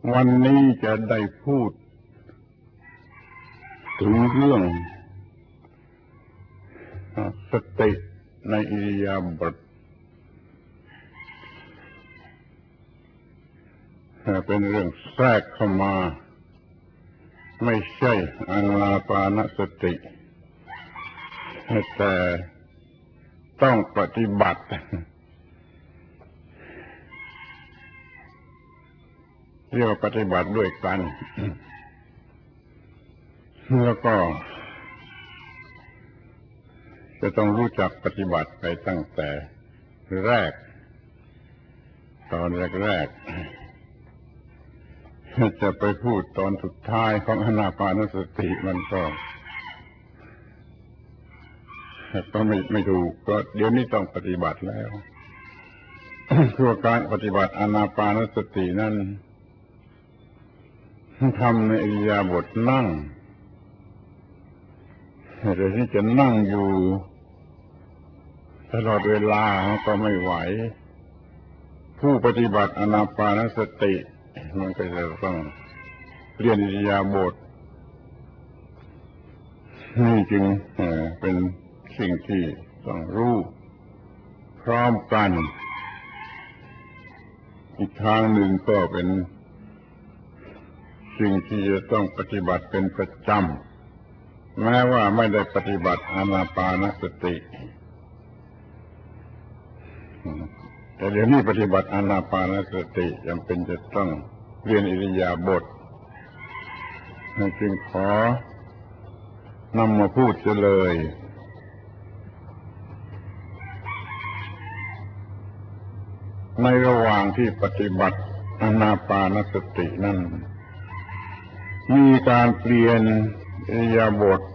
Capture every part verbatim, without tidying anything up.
วันนี้จะได้พูดถึงเรื่องสติในอิริยาบถเป็นเรื่องแทรกเข้ามาไม่ใช่อานาปานสติแต่ต้องปฏิบัติเรียกว่าปฏิบัติด้วยกันแล้วก็จะต้องรู้จักปฏิบัติไปตั้งแต่แรกตอนแรกๆจะไปพูดตอนสุดท้ายของอานาปานสติมันก็ก็ไม่ไม่ถูกก็เดี๋ยวนี้ต้องปฏิบัติแล้วคือการปฏิบัติอานาปานสตินั้นทำในอิริยาบถนั่งแต่ที่จะนั่งอยู่ตลอดเวลาก็ไม่ไหวผู้ปฏิบัติอานาปานสติมันก็จะต้องเรียนอิริยาบถนี่จึงเป็นสิ่งที่ต้องรู้พร้อมกันอีกทางหนึ่งก็เป็นสิ่งที่จะต้องปฏิบัติเป็นประจำแม้ว่าไม่ได้ปฏิบัติอานาปานสติแต่เดี๋ยวนี้ปฏิบัติอานาปานสติจำเป็นจะต้องเรียนอิริยาบถจึงขอนำมาพูดจะเลยในระหว่างที่ปฏิบัติอานาปานสตินั้นมีการเปลี่ยนอิริยาบถ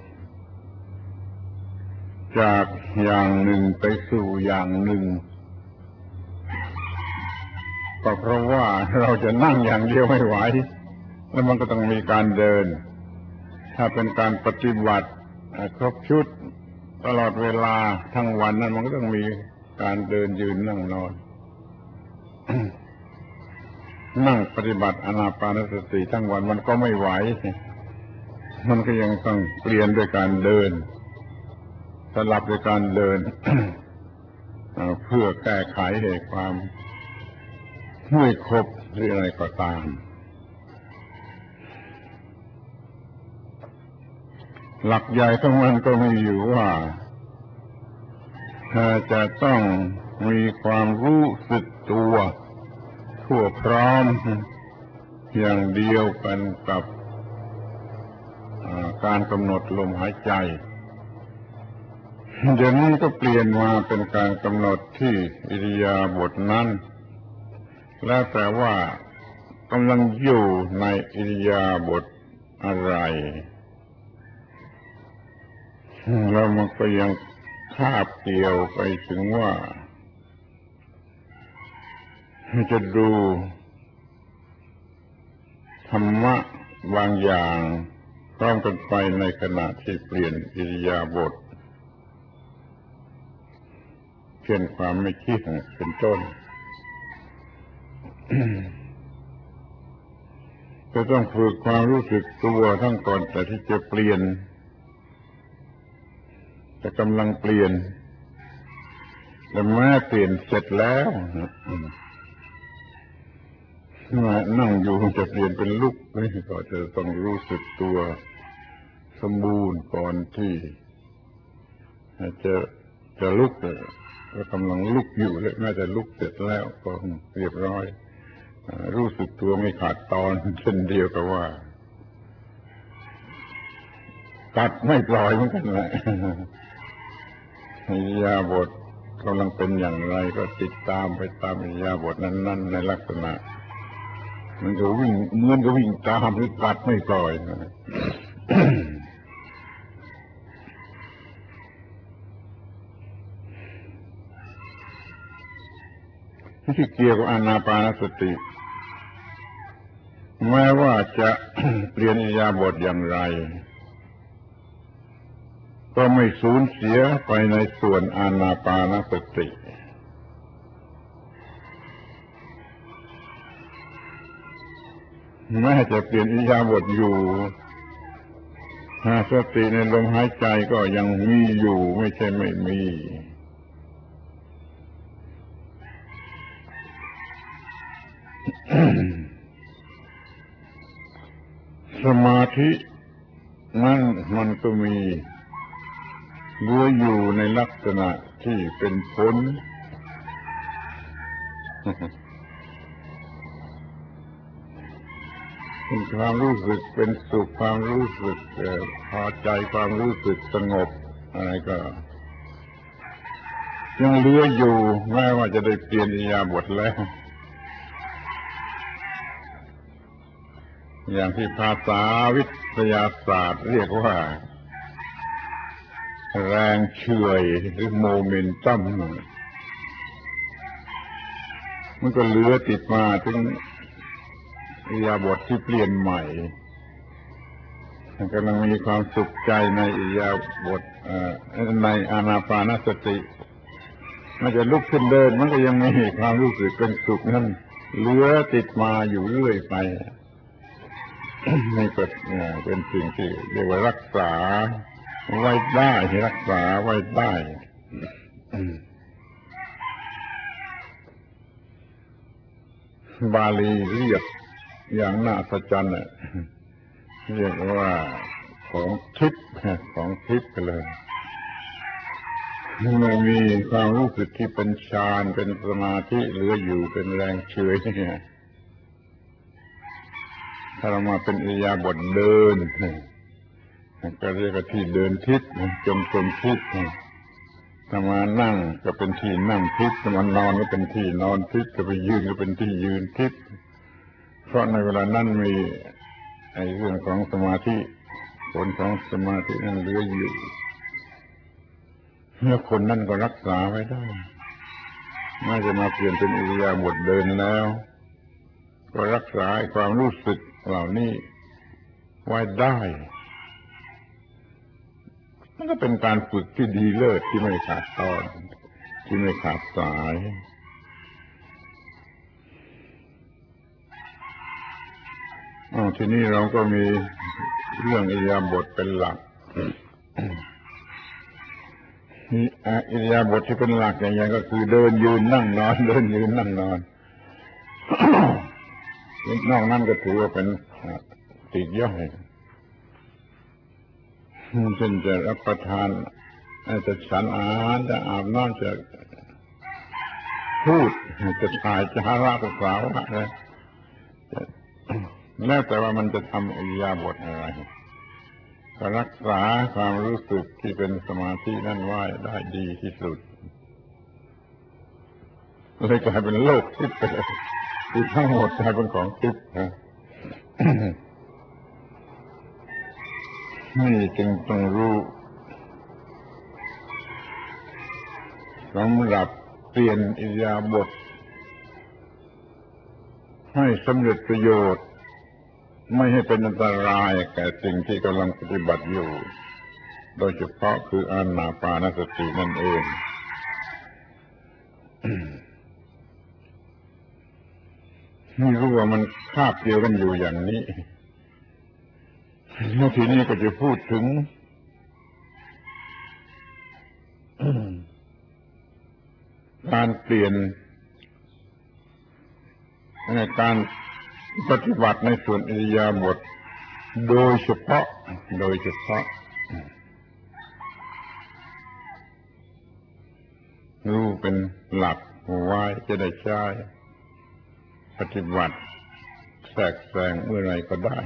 จากอย่างหนึ่งไปสู่อย่างหนึ่งก็เพราะว่าเราจะนั่งอย่างเดียวไม่ไหวแล้วมันก็ต้องมีการเดินถ้าเป็นการปฏิบัติครบชุดตลอดเวลาทั้งวันนั้นมันก็ต้องมีการเดินยืนนั่งนอน นั่งปฏิบัติอานาปานสติทั้งวันมันก็ไม่ไหวมันก็ยังต้องเปลี่ยนด้วยการเดินสลับด้วยการเดิน เพื่อแก้ไขเหตุความไม่ครบหรืออะไรก็ตามหลักใหญ่ของมันก็มีอยู่ว่าจะต้องมีความรู้สึกตัวทั่วพร้อมอย่างเดียวกันกับการกำหนดลมหายใจเดี๋ยวนี้ก็เปลี่ยนมาเป็นการกำหนดที่อิริยาบถนั้นแล้วแต่ว่ากำลังอยู่ในอิริยาบถอะไรแล้วมันก็ยังคาบเกี่ยวไปถึงว่าจะดูธรรมะบางอย่างพร้อมกันไปในขณะที่เปลี่ยนอิริยาบถเช่นความไม่คิดเป็นต้น ก็ต้องฝึกความรู้สึกตัวทั้งก่อนแต่ที่จะเปลี่ยนแต่กำลังเปลี่ยนแต่แม้เปลี่ยนเสร็จแล้วมานั่งอยู่จะเปลี่ยนเป็นลุกนี่ก็จะต้องรู้สึกตัวสมบูรณ์ก่อนที่จะจะลุกก็กำลังลุกอยู่และแม้แต่ลุกเสร็จแล้วก็เรียบร้อยรู้สึกตัวไม่ขาดตอนเช่นเดียวกับว่าตัดไม่ปล่อยเหมือนกันแหละอิริยาบถกำลังเป็นอย่างไรก็ติดตามไปตามอิริยาบถนั้นๆในลักษณะมันก็วิ่งเหมือนก็วิ่งตามหรือตัดไม่ปล่อย ที่เกี่ยวกับอานาปานสติแม้ว่าจะเปลี่ยนอิริยาบถอย่างไรก็ไม่สูญเสียไปในส่วนอานาปานสติแม้จะเปลี่ยนอิริยาบถอยู่สติในลมหายใจก็ยังมีอยู่ไม่ใช่ไม่มีสมาธินั่นมันก็มีเหลืออยู่ในลักษณะที่เป็นผลเป็นความรู้สึกเป็นสุขความรู้สึกพอใจความรู้สึกสงบอะไรก็ยังเหลืออยู่แม้ว่าจะได้เปลี่ยนอิริยาบถแล้วอย่างที่ภาษาวิทยาศาสตร์เรียกว่าแรงเฉื่อยหรือโมเมนตัมมันก็เหลือติดมาถึงอิริยาบถที่เปลี่ยนใหม่กำลังมีความสุขใจในอิริยาบถในอานาปานสติมันจะลุกขึ้นเดินมันก็ยังมีความรู้สึกเป็นสุขนั่นเหลือติดมาอยู่เรื่อยไปนี่ก็เป็นสิ่งที่เรียกว่ารักษาไว้ได้รักษาไว้ได้บาลีเรียกอย่างน่าอัศจรรย์เรียกว่าของทิพย์ของทิพย์กันเลยมันมีความรู้สึกที่เป็นฌานเป็นสมาธิเหลืออยู่เป็นแรงเฉื่อยเนี่ยถ้าเรามาเป็นอิริยาบถเดินก็เรียกว่าที่เดินทิพย์จงกรมทิพย์ถ้ามานั่งก็เป็นที่นั่งทิพย์ถ้ามานอนก็เป็นที่นอนทิพย์ถ้าไปยืนก็เป็นที่ยืนทิพย์เพราะในเวลานั้นมีไอ้เรื่องของสมาธิผลของสมาธินั้นเหลืออยู่เมื่อคนนั่นก็รักษาไว้ได้ไม่จะมาเปลี่ยนเป็นอิริยาบถเดินแล้วก็รักษาความรู้สึกเหล่านี้ไว้ได้มันก็เป็นการฝึกที่ดีเลิศที่ไม่ขาดตอนที่ไม่ขาดสายอ๋อทีนี้เราก็มีเรื่องอิริยาบถเป็นหลักอิริยาบถที่เป็นหลักอย่างๆก็คือเดินยืนนั่งนอนเดินยืนนั่งนอนนอกนั้นก็ถือว่าเป็นติดย่อยเช่นจะรับประทานจะฉันอาหารจะอาบน้ำจะพูดจะถ่ายจะหาระภาษาอะไรแล้วแต่ว่ามันจะทำอิริยาบถอะไรก็รักษาความรู้สึกที่เป็นสมาธินั่นไว้ได้ดีที่สุดเลยกลายเป็นโลกทิพย์ไปเลยที่ทั้งหมดกลายเป็นของทิพย์นี่จึงต้องรู้สำหรับเปลี่ยนอิริยาบถให้สำเร็จประโยชน์ไม่ให้เป็นอันตรายแก่สิ่งที่กำลังปฏิบัติอยู่โดยเฉพาะคืออานาปานสตินั่นเองไม่รู้ว่ามันคาบเกี่ยวกันอยู่อย่างนี้แล้วทีนี้ก็จะพูดถึงการเปลี่ยนการปฏิบัติในส่วนอิริยาบถโดยเฉพาะโดยเฉพาะรู้เป็นหลักไว้จะได้ใช้ปฏิบัติแทรกแซงเมื่อไรก็ได้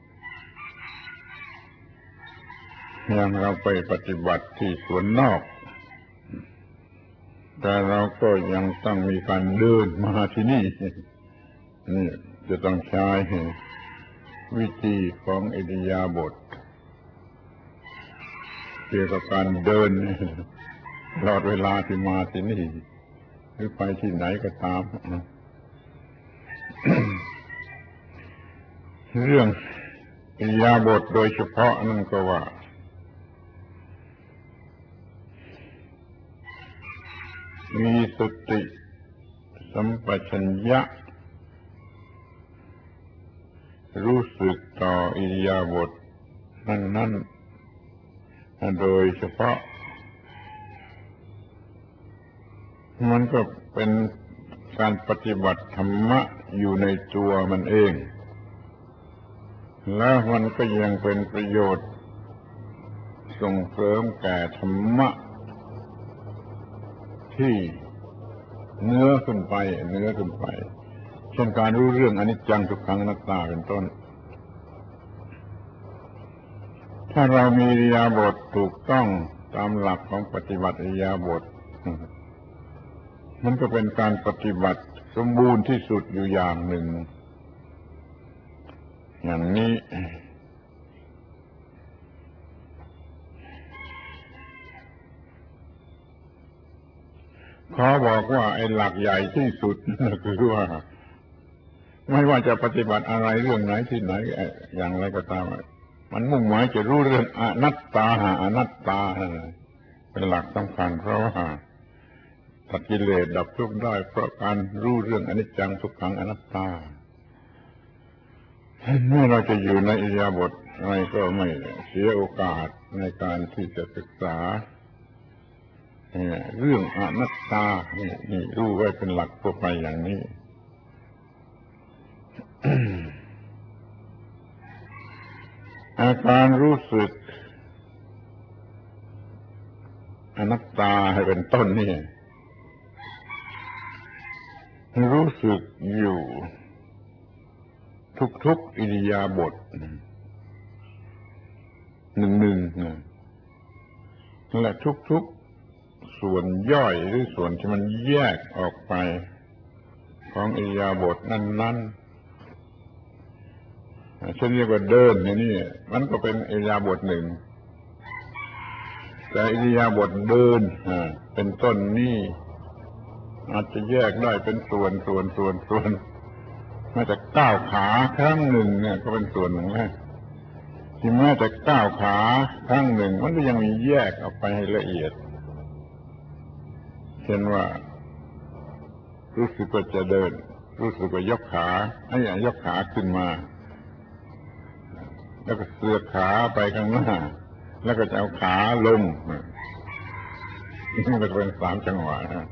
อย่างเราไปปฏิบัติที่สวนนอกแต่เราก็ยังต้องมีการเดินมาที่นี่นี่จะต้องใช้วิธีของอิริยาบถเกี่ยวกับการเดินตลอดเวลาที่มาที่นี่หรือไปที่ไหนก็ตามเรื่องอิริยาบถโดยเฉพาะนั่นก็ว่ามีสติสัมปชัญญะรู้สึกต่ออิริยาบถนั้นๆโดยเฉพาะมันก็เป็นการปฏิบัติธรรมะอยู่ในตัวมันเองแล้วมันก็ยังเป็นประโยชน์ส่งเสริมแก่ธรรมะที่เนื้อขึ้นไปเนื้อขึ้นไปเช่นการรู้เรื่องอนิจจังทุกขังอนัตตาเป็นต้นถ้าเรามีอิริยาบถถูกต้องตามหลักของปฏิบัติอิริยาบถมันก็เป็นการปฏิบัติสมบูรณ์ที่สุดอยู่อย่างหนึ่งอย่างนี้ขอบอกว่าไอ้หลักใหญ่ที่สุดคือว่าไม่ว่าจะปฏิบัติอะไรเรื่องไหนที่ไหนอย่างไรก็ตามมันมุ่งหมายจะรู้เรื่องอนัตตาหาอนัตตาเป็นหลักสำคัญเพราะว่าตัดกิเลสดับทุกข์ได้เพราะการรู้เรื่องอนิจจังทุกขังอนัตตาเมื่อเราจะอยู่ในอิริยาบถอะไรก็ไม่เสียโอกาสในการที่จะศึกษาเรื่องอนัตตานี่รู้ไว้เป็นหลักทั่วไปอย่างนี้ อาการรู้สึกอนัตตาให้เป็นต้นนี่รู้สึกอยู่ทุกๆอิริยาบถหนึ่งๆและทุกๆส่วนย่อยหรือส่วนที่มันแยกออกไปของอิริยาบถนั้นๆเช่นเรียกว่าเดินนี่มันก็เป็นอิริยาบถหนึ่งแต่อิริยาบถเดินเป็นต้นนี่อาจจะแยกได้เป็นส่วนส่วนส่วนส่วนแม้แต่ก้าวขาครั้งหนึ่งเนี่ยก็เป็นส่วนหนึ่งนะที่แม้แต่ก้าวขาครั้งหนึ่งมันก็ยังมีแยกออกไปให้ละเอียดเช่นว่ารู้สึกว่าจะเดินรู้สึกว่ายกขาไอ้ยกขาขึ้นมาแล้วก็เสือกขาไปข้างหน้าแล้วก็จะเอาขาลงมันก็เป็นสามจังหวะนะ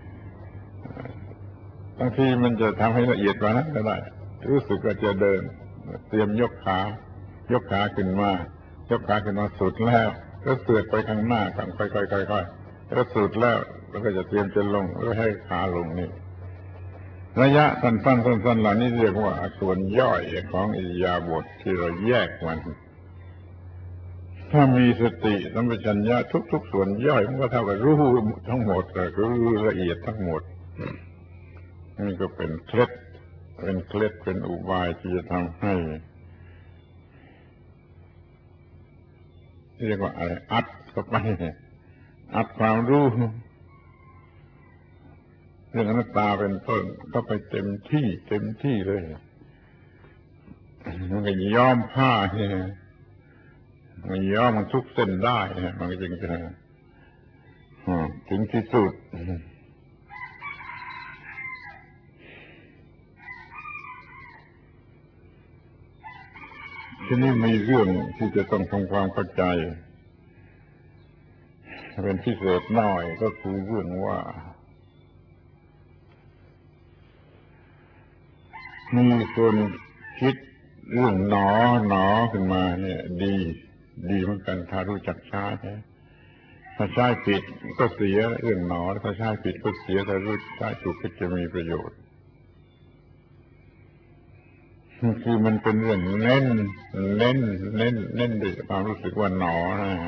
บางทีมันจะทำให้ละเอียดกว่านั้นก็ได้รู้สึกว่าจะเดินเตรียมยกขายกขาขึ้นมายกขาขึ้นมาสุดแล้วก็เสือกไปข้างหน้าค่อยๆค่อยๆแล้วสุดแล้วแล้วก็จะเตรียมจะลงแล้วให้ขาลงนี่ระยะสั้นๆสั้นๆเหล่านี้เรียกว่าส่วนย่อยของอิริยาบถที่เราแยกมันถ้ามีสติสัมปชัญญะทุกๆส่วนย่อยมันก็เท่ากับรู้ทั้งหมดคือรู้ละเอียดทั้งหมดนี่ก็เป็นเคล็ดเป็นเคล็ดเป็นอุบายที่จะทำให้เรียกว่าอะไรอัดเข้าไปอัดความรู้เรื่องอนัตตาเป็นต้นก็ไปเต็มที่เต็มที่เลยมันก็ย้อมผ้าเนี่ยมันย้อมมันทุกเส้นได้มันก็จึงจะถึงที่สุดทีนี้มีเรื่องที่จะต้องทำความเข้าใจเป็นพิเศษหน่อยก็คือเรื่องว่ามีคนคิดเรื่องหนอหนอขึ้นมาเนี่ยดีดีเหมือนกันถ้ารู้จักใช้ถ้าใช้ผิดก็เสียเรื่องหนอถ้าใช้ผิดก็เสียถ้ารู้ใช้ถูกก็จะมีประโยชน์คือมันเป็นเรื่องเน้นเน้นเน้นเน้นด้วยความรู้สึกว่าหนอนะ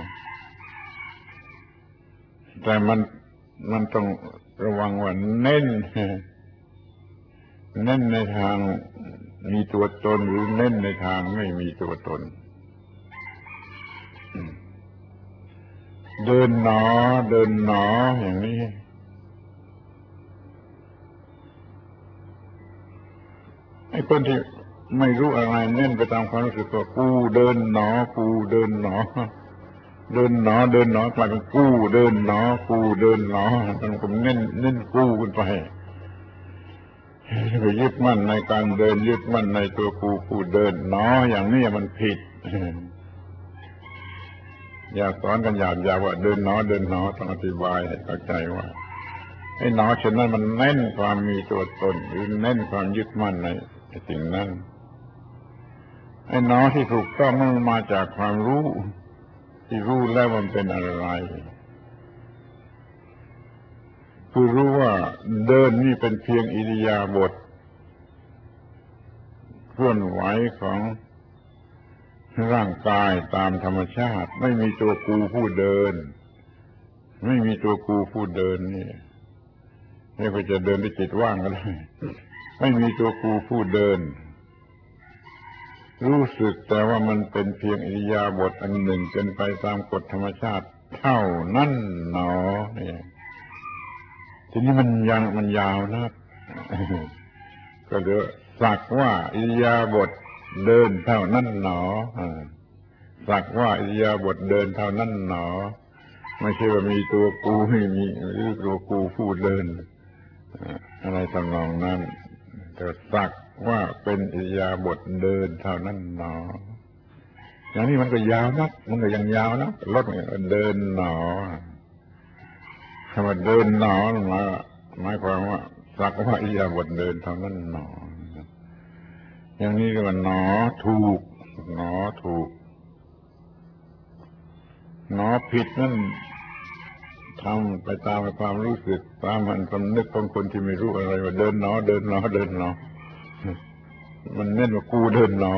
แต่มันมันต้องระวังว่าเน้นเน้นในทางมีตัวตนหรือเน้นในทางไม่มีตัวตนเดินหนอเดินหนออย่างนี้ไอ้คนที่ไม่รู้อะไรเน้นไปตามความรู้สึกว่ากูเดินหนอกูเดินหนอเดินหนอเดินหนอกลายเป็นกูเดินหนอกูเดินหนอมันก็เน้นเน้นกูขึ้นไปไปยึดมั่นในการเดินยึดมั่นในตัวกูผู้เดินหนออย่างนี้มันผิดอย่าสอนกันหยาบๆว่าเดินหนอเดินหนอต้องอธิบายให้เข้าใจว่าไอ้หนอเช่นนั้นมันเน้นความมีตัวตนหรือเน้นความยึดมั่นในสิ่งนั้นไอ้หนอที่ถูกต้องมันมาจากความรู้ที่รู้แล้วมันเป็นอะไรคือรู้ว่าเดินนี่เป็นเพียงอิริยาบถเคลื่อนไหวของร่างกายตามธรรมชาติไม่มีตัวกูผู้เดินไม่มีตัวกูผู้เดินนี่เรียกว่าจะเดินด้วยจิตว่างก็ได้ไม่มีตัวกูผู้เดินรู้สึกแต่ว่ามันเป็นเพียงอิริยาบถอันหนึ่งเป็นไปตามกฎธรรมชาติเท่านั้นหนอเนี่ยทีนี้มันยังมันยาวนะก็เดี๋ยวสักว่าอิริยาบถเดินเท่านั้นหนอสักว่าอิริยาบถเดินเท่านั้นหนอไม่ใช่ว่ามีตัวกูไม่มีหรือตัวกูผู้เดินอะไรทำนองนั้นแต่สักว่าเป็นอิริยาบถเดินเท่านั้นหนออย่างนี้มันก็ยาวนักมันก็ยังยาวนะลดเดินหนอคำว่าเดินหนอมาหมายความว่าสักว่าอิริยาบถเดินเท่านั้นหนออย่างนี้ก็ว่าหนอถูกหนอถูกหนอผิดนั่นทำไปตามความรู้สึกตามมันสำนึกของคนที่ไม่รู้อะไรว่าเดินหนอเดินหนอเดินหนอมันเน้นว่ากูเดินหนอ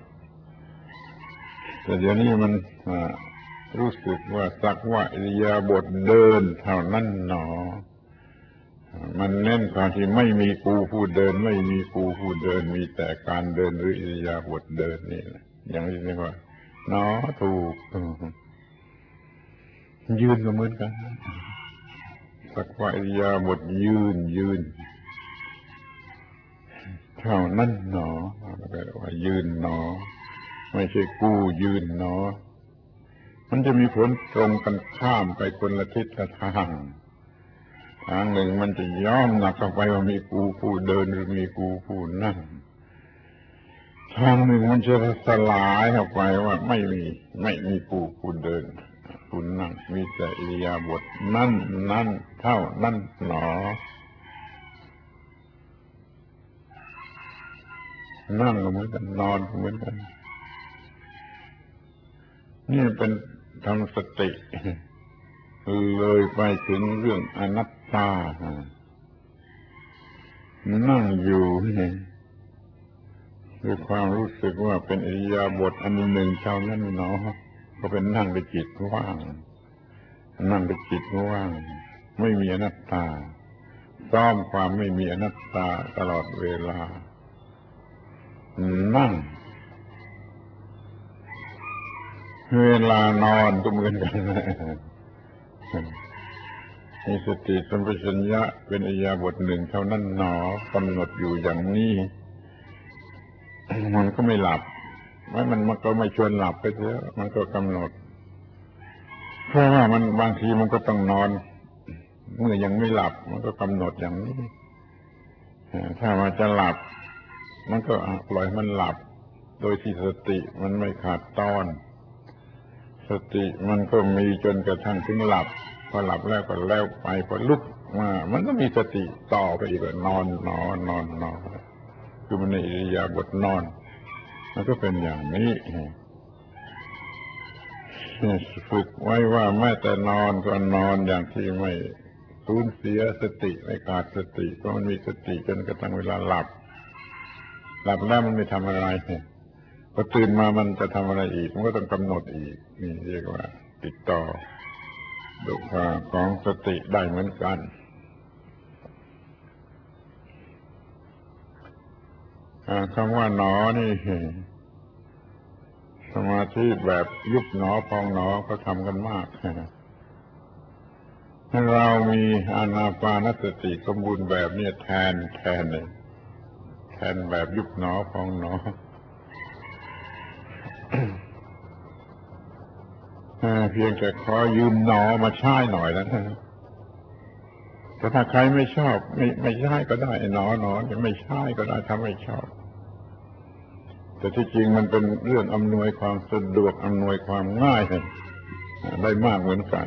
แต่เดี๋ยวนี้มันรู้สึกว่าสักว่าอิริยาบถเดินเท่านั้นหนอมันเน้นความที่ไม่มีกูผู้เดินไม่มีกูผู้เดินมีแต่การเดินหรืออิริยาบถเดินนี่อย่างนี้เรียกว่าหนอถูกยืนก็เหมือนกันสักว่าอิริยาบถยืนยืนเท่านั้นหนอแปลว่ายืนหนอไม่ใช่กู้ยืนหนอมันจะมีผลตรงกันข้ามไปคนละทิศละทางทางหนึ่งมันจะย้อมหนักเข้าไปว่ามีกูผู้เดินหรือมีกูผู้นั่งทางหนึ่งมันจะสลายเข้าไปว่าไม่มีไม่มีกูผู้เดินผู้นั่งมีแต่อิริยาบถนั่นนั่นเท่านั้นหนอนั่งก็เหมือนกันนอนก็เหมือนกันนี่เป็นทำสติเลยไปถึงเรื่องอนัตตานั่งอยู่นี่ด้วยความรู้สึกว่าเป็นอิริยาบถอันหนึ่งเท่านั้นเนาะก็เป็นนั่งด้วยจิตว่างนั่งด้วยจิตว่างไม่มีอนัตตาซ้อมความไม่มีอนัตตาตลอดเวลานั่งเวลานอนก็เหมือนกันมีสติสัมปชัญญะเป็นอิริยาบถหนึ่งเท่านั้นหนอกำหนดอยู่อย่างนี้มันก็ไม่หลับไม่มันมันก็ไม่ชวนหลับไปเถอะมันก็กำหนดเพราะว่ามันบางทีมันก็ต้องนอนเมื่อยังไม่หลับมันก็กำหนดอย่างนี้ถ้ามันจะหลับมันก็ปล่อยมันหลับโดยที่สติมันไม่ขาดตอนสติมันก็มีจนกระทั่งถึงหลับพอหลับแล้วก็แล้วไปพอลุกมามันก็มีสติต่อไปอีกนอนนอนนอนนอนคือมันในอิริยาบถนอนมันก็เป็นอย่างนี้ฝึกไว้ว่าแม้แต่นอนก็นอนอย่างที่ไม่สูญเสียสติไม่ขาดสติเพราะมันมีสติจนกระทั่งเวลาหลับหลับแล้วมันไม่ทำอะไรพอตื่นมามันจะทำอะไรอีกมันก็ต้องกำหนดอีกนี่เรียกว่าติดต่อดุจของสติได้เหมือนกันคำว่าหนอนี่สมาธิแบบยุบหนอพองหนอก็ทำกันมากถ้าเรามีอานาปานสติสมบูรณ์แบบนี้แทนแทนเลยแทนแบบยุบหนอพองหนอเพียงแต่ขอยืมหนอมาใช้หน่อยแล้วแต่ถ้าใครไม่ชอบไม่ไม่ใช่ก็ได้หนอหนอไม่ใช่ก็ได้ถ้าไม่ชอบแต่ที่จริงมันเป็นเรื่องอำนวยความสะดวกอำนวยความง่ายได้มากเหมือนกัน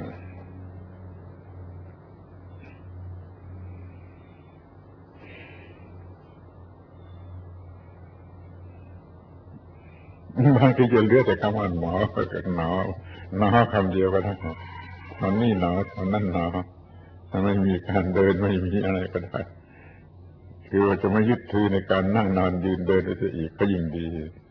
บางทีจะเลือกแต่คำว่าหมอกับหนอหนอคำเดียวก็ได้ตอนนี้หนอตอนนั้นหนอถ้าไม่มีการเดินไม่มีอะไรก็ได้คือว่าจะไม่ยึดถือในการนั่งนอนยืนเดินไปอีกก็ยิ่งดี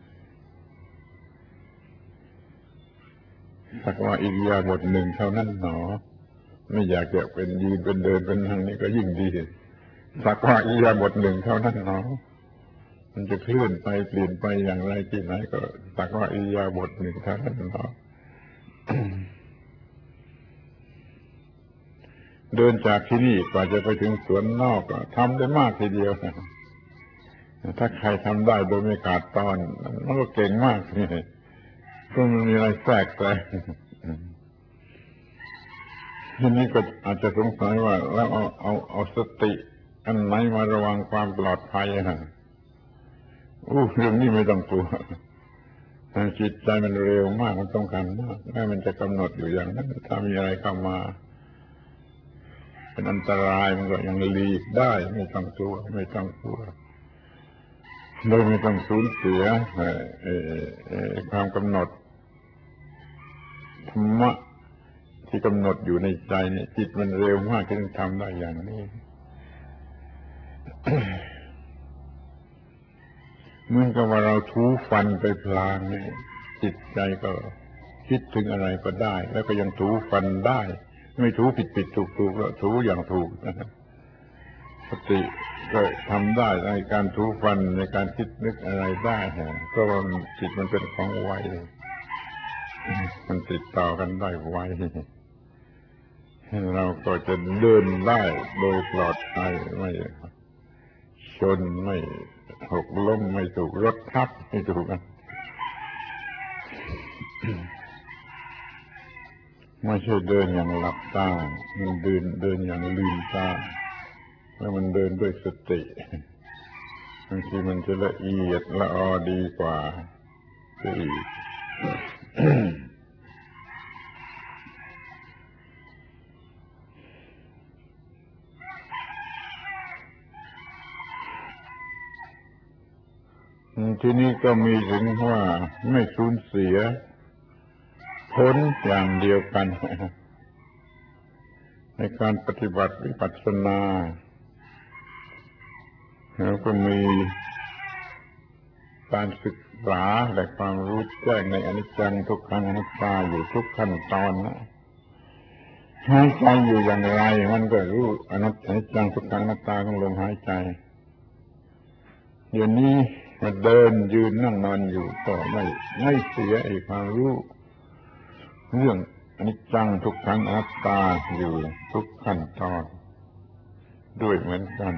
สักว่าอิริยาบถหนึ่งเท่านั้นหนอไม่อยากจะเป็นยืนเป็นเดินเป็นนั่งนี่ก็ยิ่งดีสักว่าอิริยาบถหนึ่งเท่านั้นหนอมันจะเคลื่อนไปเปลี่ยนไปอย่างไรที่ไหนก็สักว่าอิริยาบถหนึ่งเท่านั้นหนอเดินจากที่นี่กว่าจะไปถึงสวนนอกก็ทำได้มากทีเดียวถ้าใครทำได้โดยไม่ขาดตอนมันก็เก่งมากเลยก็มันมีอะไรแทรกแซงทีนี้ก็อาจจะสงสัยว่าแล้วเอาเอาเอาสติอันไหนมาระวังความปลอดภัยฮะอู้เรื่องนี้ไม่ต้องกลัวจิตใจมันเร็วมากมันต้องการมากแม้มันจะกำหนดอยู่อย่างนั้นถ้ามีอะไรเข้ามาเป็นอันตรายมันก็ยังหลีกได้ไม่ต้องกลัวไม่ต้องกลัวโดยไม่ต้องสูญเสียความกำหนดธรรมะที่กำหนดอยู่ในใจเนี่ยจิตมันเร็วมากจึงทำได้อย่างนี้ เหมือนกับว่าเราถูฟันไปพลางเนี่ยจิตใจก็คิดถึงอะไรก็ได้แล้วก็ยังถูฟันได้ไม่ถูผิดผิดถูกถูกแล้วถูอย่างถูกนะครับสติก็ทำได้ในการถูฟันในการคิดนึกอะไรได้เพราะว่าจิตมันเป็นของไวมันติดต่อกันได้ไวเราก็จะเดินได้โดยปลอดภัยไม่ชนไม่หกล้มไม่ถูกรถทับไม่ถูกกันไม่ใช่เดินอย่างหลับตามันเดินเดินอย่างลืมตาแล้วมันเดินด้วยสติบางทีมันจะละเอียดละออดีกว่าอีกที่นี่ก็มีถึงว่าไม่สูญเสียผลอย่างเดียวกันในการปฏิบัติวิปัสสนาแล้วก็มีการศึกษาและความรู้แจ้งในอนิจจังทุกขังอนัตตาอยู่ทุกขั้นตอนนะหายใจอยู่อย่างไรมันก็รู้อนัตตาอนิจจังทุกขังอนัตตาของลมหายใจเดี๋ยวนี้มาเดินยืนนั่งนอนอยู่ก็ไม่ไม่เสียไอ้ความรู้เรื่องอนิจจังทุกขังอนัตตาอยู่ทุกขั้นตอนด้วยเหมือนกัน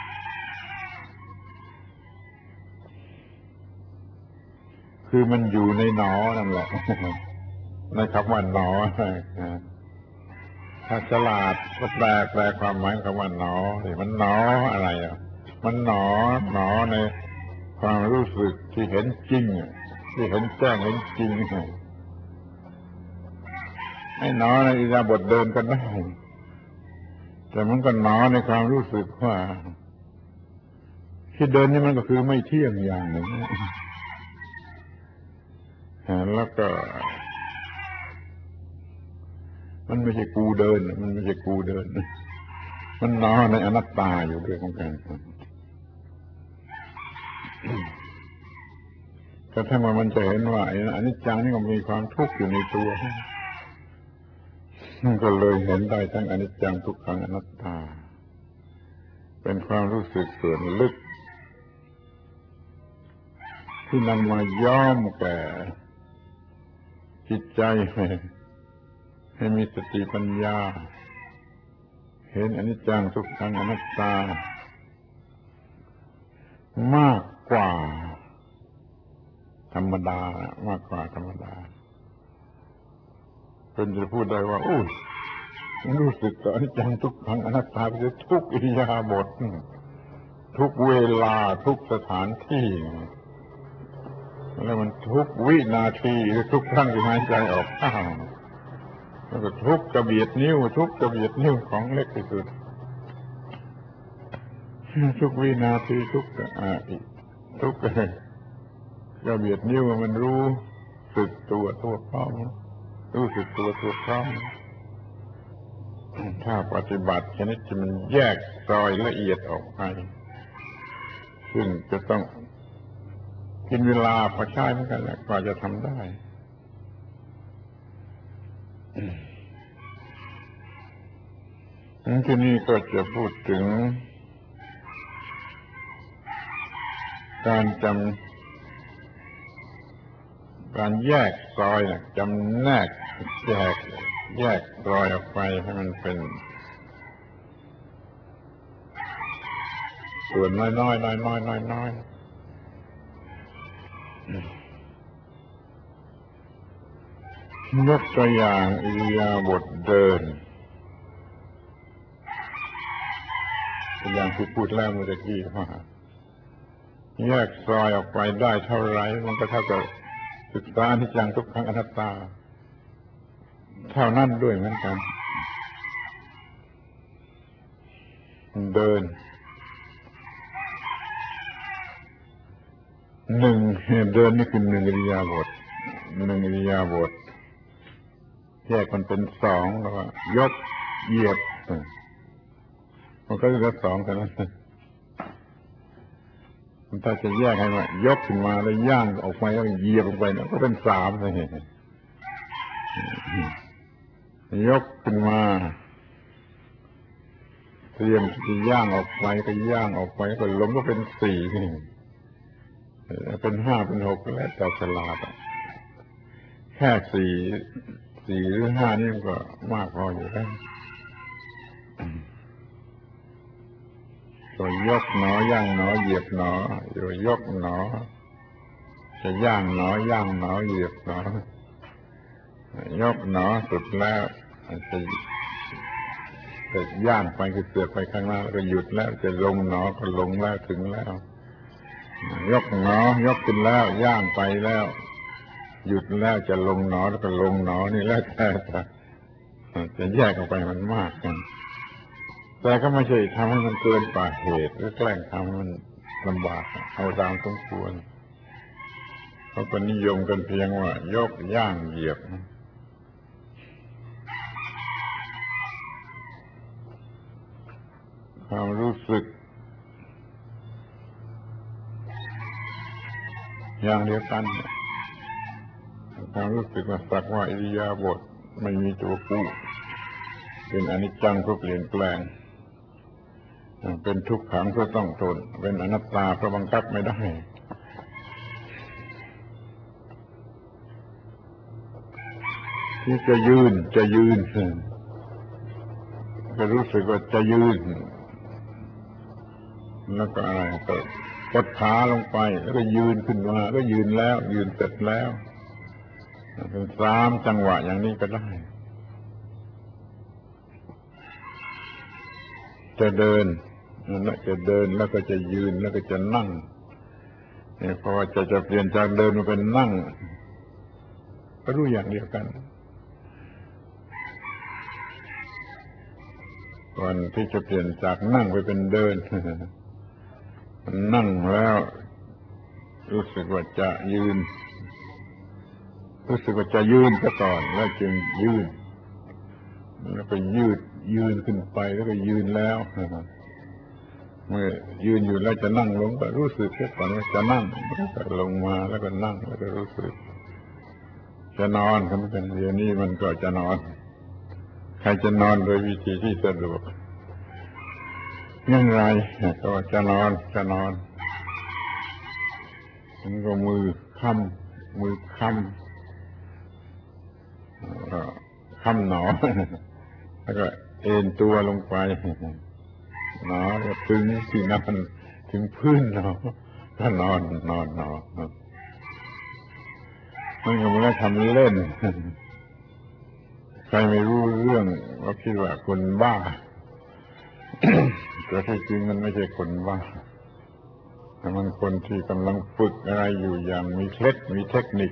คือมันอยู่ในหนอนั่นแหละในคำว่าหนอถ้าฉลาดก็แปลแปลความหมายคำว่าหนอมันหนออะไรอ่ะมันหนอหนอในความรู้สึกที่เห็นจริงที่เห็นแจ้งเห็นจริงไอ้หนอในอิริยาบถเดินก็ได้แต่มันก็หนอในความรู้สึกว่าที่เดินนี่มันก็คือไม่เที่ยงอย่างหนึ่งแล้วก็มันไม่ใช่กูเดินมันไม่ใช่กูเดินมันหนอในอนัตตาอยู่ด้วยของกันแต่ถ้ามันจะเห็นว่าอนิจจังนี่ก็มีความทุกข์อยู่ในตัวมันก็เลยเห็นได้ทั้งอนิจจังทุกขังอนัตตาเป็นความรู้สึกส่วนลึกที่นำมาย้อมแก่จิตใจให้มีสติปัญญาเห็นอนิจจังทุกขังอนัตตามากกว่าธรรมดามากกว่าธรรมดาจนจะพูดได้ว่าอู้รู้สึกต่ออนิจจังทุกขังอนัตตาไปทุกอิริยาบถทุกเวลาทุกสถานที่แล้วมันทุกวินาทีหรือทุกครั้งที่หายใจออกอ้าวแล้วก็ทุกกระเบียดนิ้วทุกกระเบียดนิ้วของเล็กที่สุดทุกวินาทีทุกอ่าทุกกระเบียดนิ้วมันรู้สึกตัวทั่วพร้อมรู้สึกตัวทั่วพร้อมถ้าปฏิบัติชนิดที่มันแยกซอยละเอียดออกไปซึ่งจะต้องกินเวลาพอใช้เหมือนกันแหละกว่าจะทำได้ที่นี่ก็จะพูดถึงการจำการแยกซอยจำแนกแยกแยกซอยออกไปให้มันเป็นส่วนน้อยๆน้อยๆน้อยๆยกตัวอย่างอิริยาบถเดินอย่างที่พูดแล้วเมื่อกี้ว่าแยกซอยออกไปได้เท่าไรมันก็เท่ากับศึกษาอนิจจังทุกขังอนัตตาเท่านั้นด้วยเหมือนกันเดินหนึ่งเดินนี่คือหนึ่งอิริยาบถหนึ่งอิริยาบถแยกมันเป็นสองแล้วว่ายกเหยียบมันก็จะสองกันนั้นถ้าจะแยกให้ว่ายกขึ้นมาแล้วย่างออกไปแล้วเหยียบลงไปนะก็เป็นสามเลยยกขึ้นมาเตรียมจะย่างออกไปก็ย่างออกไปก็ล้มก็เป็นสี่เป็นห้าเป็นหกแล้วแต่ฉลาดแค่สี่สี่หรือห้านี่มันก็มากพออยู่แล้วตัวยกหนอย่างหนอเหยียบหนอตัวยกหนอจะย่างหนอย่างหนอเหยียบหนอยกหนอสุดแล้วจะจะย่างไปคือเสือกไปข้างหน้าแล้วก็หยุดแล้วจะลงหนอก็ลงแล้วถึงแล้วยกหนอยกขึ้นแล้วย่างไปแล้วหยุดแล้วจะลงหนอแล้วก็ลงหนอนี่แล้วแต่จะแยกออกไปมันมากกันแต่ก็ไม่ใช่ทำให้มันเกินกว่าเหตุหรือแกล้งทำให้มันลำบากเอาตามสมควรเขาก็นิยมกันเพียงว่ายกย่างเหยียบความรู้สึกอย่างเดียวกันความรู้สึกว่าสักว่าอิริยาบถไม่มีตัวกูเป็นอนิจจังเพราะเปลี่ยนแปลงเป็นทุกขังเพราะต้องทนเป็นอนัตตาเพราะบังคับไม่ได้ที่จะยืนจะยืนก็รู้สึกว่าจะยืนแล้วก็อะไรก็กดขาลงไปแล้วก็ยืนขึ้นมาก็ยืนแล้วยืนเสร็จแล้วเป็นสามจังหวะอย่างนี้ก็ได้จะเดินแล้วจะเดินแล้วก็จะยืนแล้วก็จะนั่งเพราะว่าจะจะเปลี่ยนจากเดินมาเป็นนั่งก็รู้อย่างเดียวกันก่อนที่จะเปลี่ยนจากนั่งไปเป็นเดินนั่งแล้วรู้สึกว่าจะยืนรู้สึกว่าจะยืนซะก่อนแล้วจึงยืนแล้วก็ยืดยืนขึ้นไปแล้วก็ยืนแล้วเมื่อยืนอยู่แล้วจะนั่งลงก็รู้สึกแค่ก่อนว่าจะนั่งแล้วก็ลงมาแล้วก็นั่งแล้วก็รู้สึกจะนอนกันเป็นเดี๋ยวนี้มันก็จะนอนใครจะนอนโดยวิธีที่สะดวกอย่างไรก็จะนอนจะนอนมันก็มือค้ำมือค้ำค้ำหนอแล้วก็เอนตัวลงไปหนอแล้วถึงที่นั่นถึงพื้นหนอก็นอนนอนหนอมันก็ไม่ได้ทำเล่นใครไม่รู้เรื่องก็คิดว่าคนบ้า แต่ที่จริงมันไม่ใช่คนบ้าแต่มันคนที่กำลังฝึกอะไรอยู่อย่างมีเคล็ดมีเทคนิค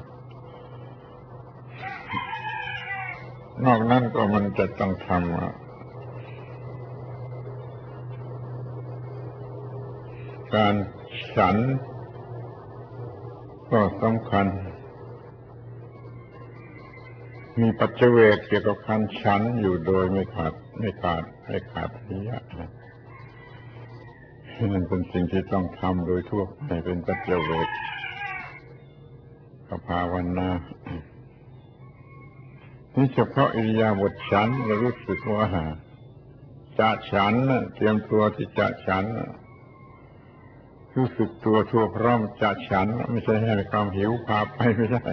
นอกนั้นก็มันจะต้องทำการฉันก็สำคัญมีปัจเจเวกเกี่ยวกับการฉันอยู่โดยไม่ขาดไม่ขาดไม่ขาดระยะนั่นเป็นสิ่งที่ต้องทำโดยทั่วไปเป็นปัจเจเวกภาวนานี่เฉพาะอิริยาบถฉันเรารู้สึกว่าจะฉันเตรียมตัวที่จะฉันรู้สึกตัวทั่วพร้อมจะฉันไม่ใช่ให้ความหิวพาไปไม่ใช่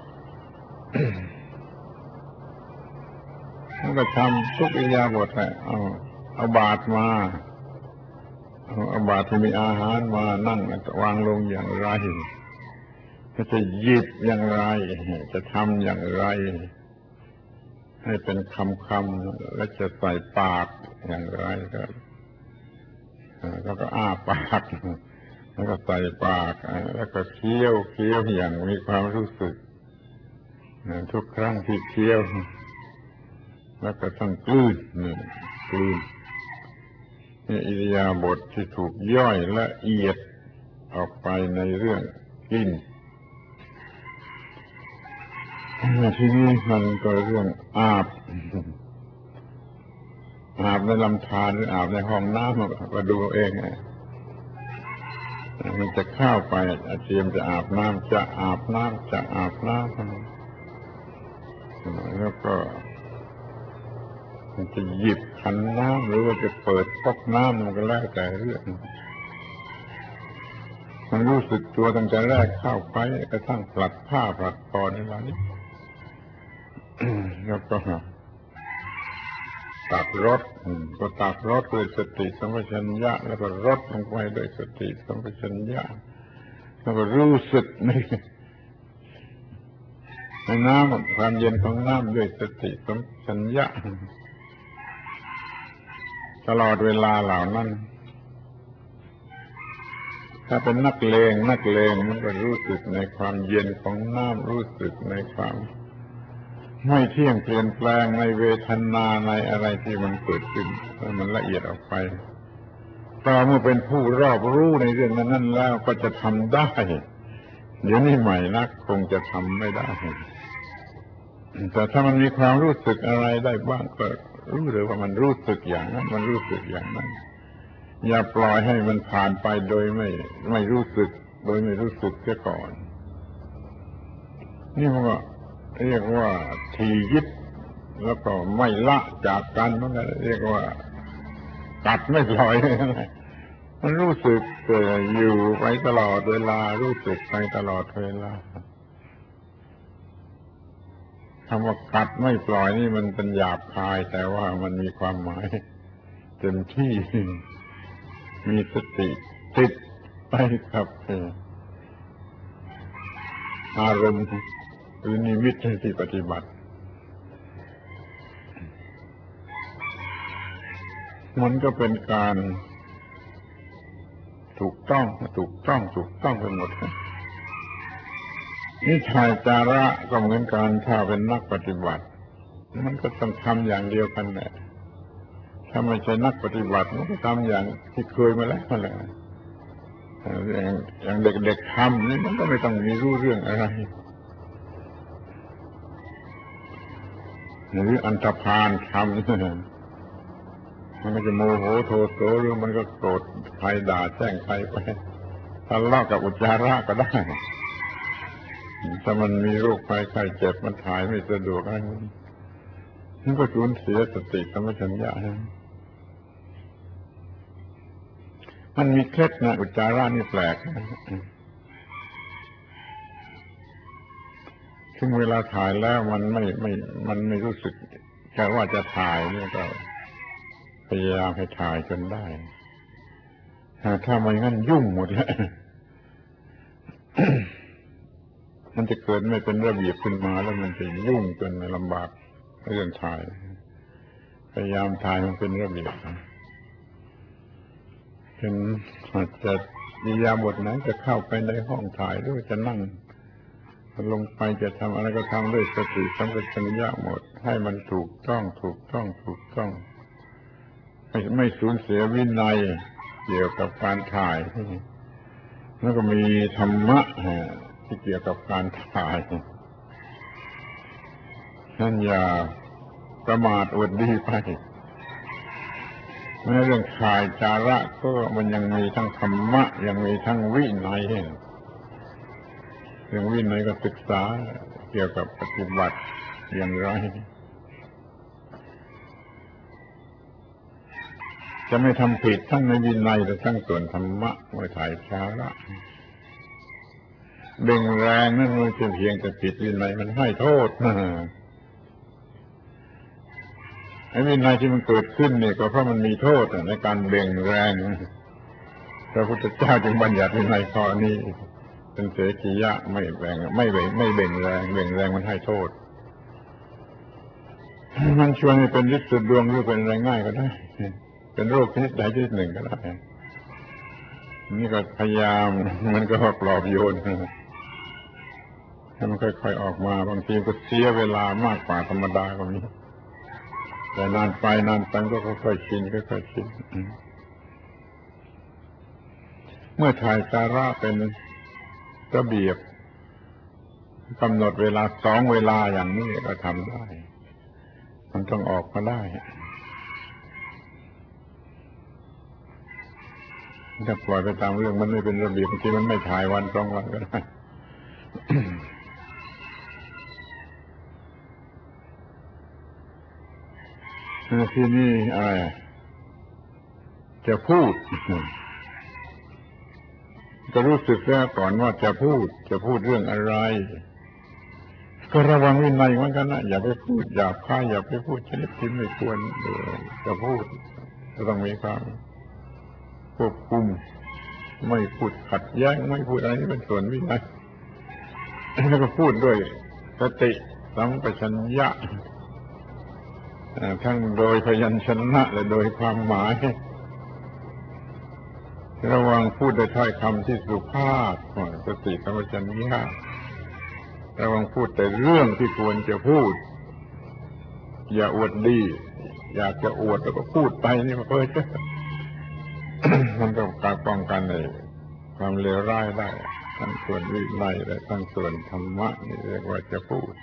มันก็ทำทุกอิริยาบถแหละเอาเอาบาตรมาเอาเอาบาตรที่มีอาหารมานั่งวางลงอย่างไรจะหยิบอย่างไรจะทำอย่างไรให้เป็นคำคำและจะใส่ปากอย่างไรก็แล้วก็อ้าปากแล้วก็ใส่ปากแล้วก็เคี้ยวเคี้ยวอย่างมีความรู้สึกทุกครั้งที่เคี้ยวแล้วก็ต้องกลืนนี่กลืนนี่อิริยาบถที่ถูกย่อยละเอียดออกไปในเรื่องกินทีนี้มันก็เรื่องอาบอาบในลำธารหรืออาบในห้องน้ำก็ดูเองมันจะเข้าไปอาเจียมจะอาบน้ำจะอาบน้ำจะอาบน้ำแล้วก็มันจะหยิบขันน้ำหรือว่าจะเปิดก๊อกน้ำมันก็แล้วแต่เรื่องมันรู้สึกตัวตั้งแต่แรกเข้าไปกระทั่งปลัดผ้าปลัดคอในร้านนี้ แล้วก็ตักรสก็ตักรสด้วยสติสัมปชัญญะแล้วก็รสลงไปด้วยสติสัมปชัญญะแล้วก็รู้สึกในในน้ำความเย็นของน้ำด้วยสติสัมปชัญญะตลอดเวลาเหล่านั้นถ้าเป็นนักเลงนักเลงมันก็รู้สึกในความเย็นของน้ำรู้สึกในความไม่เที่ยงเปลี่ยนแปลงในเวทนาในอะไรที่มันเกิดขึ้นแล้วมันละเอียดออกไปต่อเมื่อเป็นผู้รอบรู้ในเรื่องนั้นๆแล้วก็จะทำได้เดี๋ยวนี้ใหม่นักคงจะทำไม่ได้แต่ถ้ามันมีความรู้สึกอะไรได้บ้างก็รู้เลยว่ามันรู้สึกอย่างนั้นมันรู้สึกอย่างนั้นอย่าปล่อยให้มันผ่านไปโดยไม่ไม่รู้สึกโดยไม่รู้สึกเสียก่อนนี่มันก็เรียกว่าทียิบแล้วก็ไม่ละจากกันมันก็เรียกว่ากัดไม่ปล่อยมันรู้สึกอยู่ไปตลอดเวลารู้สึกไปตลอดเวลาคำว่ากัดไม่ปล่อยนี่มันเป็นหยาบคายแต่ว่ามันมีความหมายเต็มที่มีสติติดไปกับอารมณ์หรือนิมิตที่ปฏิบัติมันก็เป็นการถูกต้องถูกต้องถูกต้องไปหมดนิสัยจาระก็เหมือนกันถ้าเป็นนักปฏิบัติมันก็ต้องทำอย่างเดียวกันแหละถ้าไม่ใช่นักปฏิบัติมันก็ทำอย่างที่เคยมาแล้วนั่นแหละอย่างอย่างเด็กๆทำนี่มันก็ไม่ต้องมีรู้เรื่องอะไรหรืออันธพาลทำมันก็จะโมโหโทโสหรือมันก็โกรธใครด่าแจ้งใครไปทะเลาะกับอุจจาระก็ได้ถ้ามันมีโรคภัยไข้เจ็บมันถ่ายไม่สะดวกอะไรมันก็สูญเสียสติสัมปชัญญะมันมีเคล็ดนะอุจจาระนี่แปลกซึ่งเวลาถ่ายแล้วมันไม่ไม่มันไม่รู้สึกแค่ว่าจะถ่ายนี่ก็พยายามให้ถ่ายจนได้ถ้าไม่งั้นยุ่งหมดแล้วมันจะเกิดไม่เป็นระเบียบขึ้นมาแล้วมันจะยุ่งจนลำบากเรื่องถ่ายพยายามถ่ายมันเป็นระเบียบเป็นอาจจะอิริยาบถไหนจะเข้าไปในห้องถ่ายหรือจะนั่งลงไปจะทำอะไรก็ทำด้วยสติสัมปชัญญะหมดให้มันถูกต้องถูกต้องถูกต้องไม่ไม่สูญเสียวินัยเกี่ยวกับการถ่ายแล้วก็มีธรรมะที่เกี่ยวกับการถ่ายนั่นอย่าประมาทอวดดีไปแม้เรื่องถ่ายจาระก็มันยังมีทั้งธรรมะยังมีทั้งวินัยเรื่องวินัยก็ศึกษาเกี่ยวกับปฏิบัติอย่างไรจะไม่ทำผิดทั้งในวินัยและทั้งส่วนธรรมะเมื่อถ่ายจาระเบ่งแรงนั่นมันจะเพียงแต่ผิดวินัยมันให้โทษไอ้วินัยที่มันเกิดขึ้นเนี่ยก็เพราะมันมีโทษในการเบ่งแรงพระพุทธเจ้าจึงบัญญัติวินัยข้อนี้เป็นเสขียะไม่แบ่งไม่เบ่งไม่เบ่งแรงเบ่งแรงมันให้โทษมันชวนให้เป็นฤทธิ์สุดดวงหรือเป็นอะไรง่ายก็ได้เป็นโรคชนิดใดชนิดหนึ่งก็ได้นี่ก็พยายามมันก็ปลอบโยนให้มันค่อยๆออกมาบางทีก็เสียเวลามากกว่าธรรมดาก็มีแต่นานไปนานไปก็ค่อยๆชินค่อยๆชินเมื่อถ่ายสาระเป็นระเบียบกำหนดเวลาสองเวลาอย่างนี้ก็ทำได้มันต้องออกมาได้ถ้าปล่อยไปตามเรื่องมันไม่เป็นระเบียบบางทีมันไม่ถ่ายวันสองวันก็ได้ ที่นี่อะไรจะพูดก็รู้สึกแล้วก่อนว่าจะพูดจะพูดเรื่องอะไรก็ระวังวินัยเหมือนกันนะอย่าไปพูดหยาบคายอย่าไปพูดชนิดที่ไม่ควรจะพูดจะต้องมีความควบคุมไม่พูดขัดแย้งไม่พูดอะไรนี่เป็นส่วนวินัยแล้วก็พูดด้วยสติสัมปชัญญะทั้งโดยพยัญชนะและโดยความหมายระวังพูดด้วยถ้อยคำที่สุภาพสติสัมปชัญญะระวังพูดแต่เรื่องที่ควรจะพูดอย่าอวดดีอยากจะอวดแล้วก็พูดไปนี่มันเพ้อเจ้อ มันก็การป้องกันในความเลวร้ายได้ทั้งส่วนวินัยและทั้งส่วนธรรมะนี่เรียกว่าจะพูด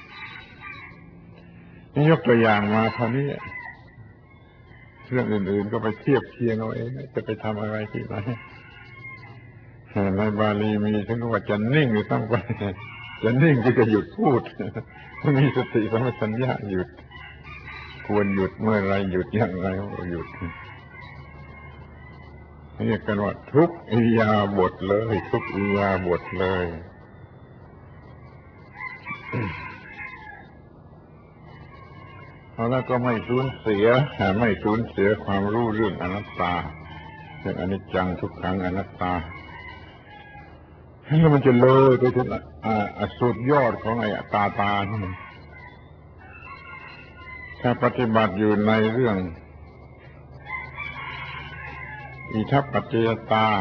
นี่ยกตัวอย่างมาเท่านี้เรื่องอื่นๆก็ไปเทียบเคียงเอาเองจะไปทำอะไรที่ไหนในบาลีมีถึงว่าจะนิ่งหรือต้องไปจะนิ่งก็จะหยุดพูดมีสติสัมปชัญญะหยุดควรหยุดเมื่อไรหยุดอย่างไรก็หยุดเรียกกันว่าทุกอิริยาบถเลยทุกอิริยาบถเลยแล้วก็ไม่สูญเสียไม่สูญเสียความรู้เรื่องอนัตตาเรื่องอนิจจังทุกขังอนัตตาแล้วมันจะเลยไปถึงสุดยอดของไอ้ตาตานี่ถ้าปฏิบัติอยู่ในเรื่องอิทัปปัจจยตา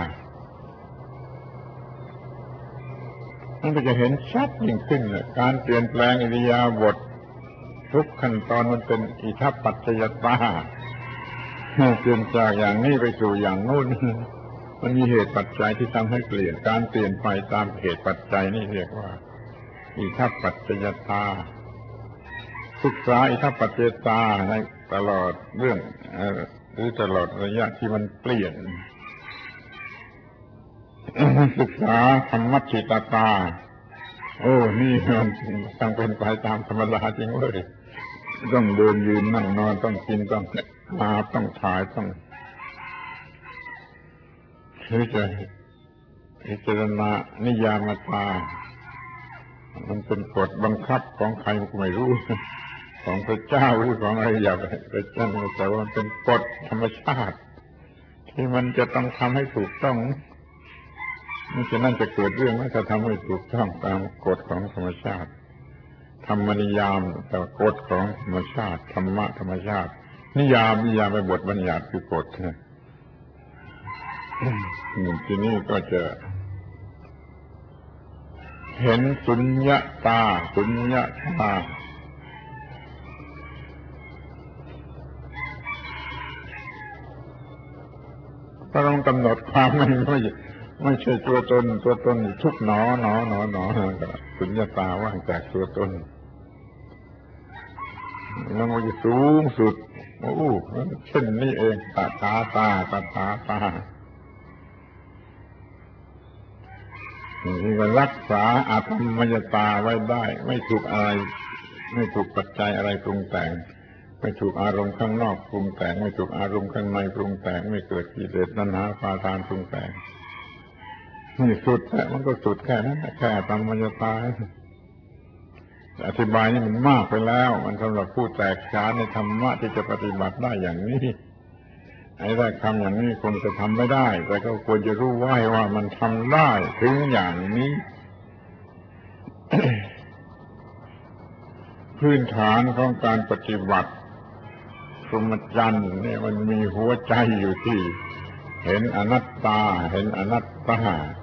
มันก็จะเห็นชัดยิ่งขึ้นเลยการเปลี่ยนแปลงอิริยาบถทุกขั้นตอนมันเป็นอิทัปปัจจยตาเปลี่ยนจากอย่างนี้ไปสู่อย่างโน้นมันมีเหตุปัจจัยที่ทำให้เปลี่ยนการเปลี่ยนไปตามเหตุปัจจัยนี่เรียกว่าอิทัปปัจจยตาศึกษาอิทัปปัจจยตาในตลอดเรื่องหรือตลอดระยะที่มันเปลี่ยน ศึกษาธรรมัชฌิตตาโอ้นี่มันต้องเป็นไปตามธรรมดาจริงเว้ยต้องเดินยืนนั่งนอนต้องกินต้องอาบต้องถ่ายต้องหรือจะพิจารณานิยามตามันเป็นกฎบังคับของใครก็ไม่รู้ของพระเจ้าหรือของอะไรอย่าไปจ้างแต่ว่าเป็นกฎธรรมชาติที่มันจะต้องทำให้ถูกต้องไม่ฉะนั้นจะเกิดเรื่องว่าจะทำให้ถูกต้องตามกฎของธรรมชาติธรรมนิยามแต่กฎของธรรมชาติธรรมะธรรมชาตินิยามนิยามไปบทบัญญัติคือกฎนะทีนี้ก็จะเห็นสุญญตาสุญญตาก็ต้องกำหนดความไม่ไม่ไม่ใช่ตัวตนตัวตนทุกหนอหนอหนอหนอสุญญตาว่างจากตัวตนแล้วมันจะสูงสุดโอ้เช่นนี้เองตาตาตาตาตาตาที่ก็รักษาอาตมยตาไว้ได้ไม่ถูกอะไรไม่ถูกปัจจัยอะไรปรุงแต่งไม่ถูกอารมณ์ข้างนอกปรุงแต่งไม่ถูกอารมณ์ข้างในปรุงแต่งไม่เกิดกิเลสตัณหาปาทานปรุงแต่งนี่สุดแค่มันก็สุดแค่นั้นแค่อาตมยตาอธิบายนี่มันมากไปแล้วมันสำหรับผู้แตกฉานในธรรมะที่จะปฏิบัติได้อย่างนี้ไอ้ได้คำอย่างนี้คงจะทำไม่ได้แต่ก็ควรจะรู้ไว้ว่ามันทำได้ถึงอย่างนี้ พื้นฐานของการปฏิบัติพรหมจรรย์เนี่ยมันมีหัวใจอยู่ที่เห็นอนัตตาเห็นอนัตตา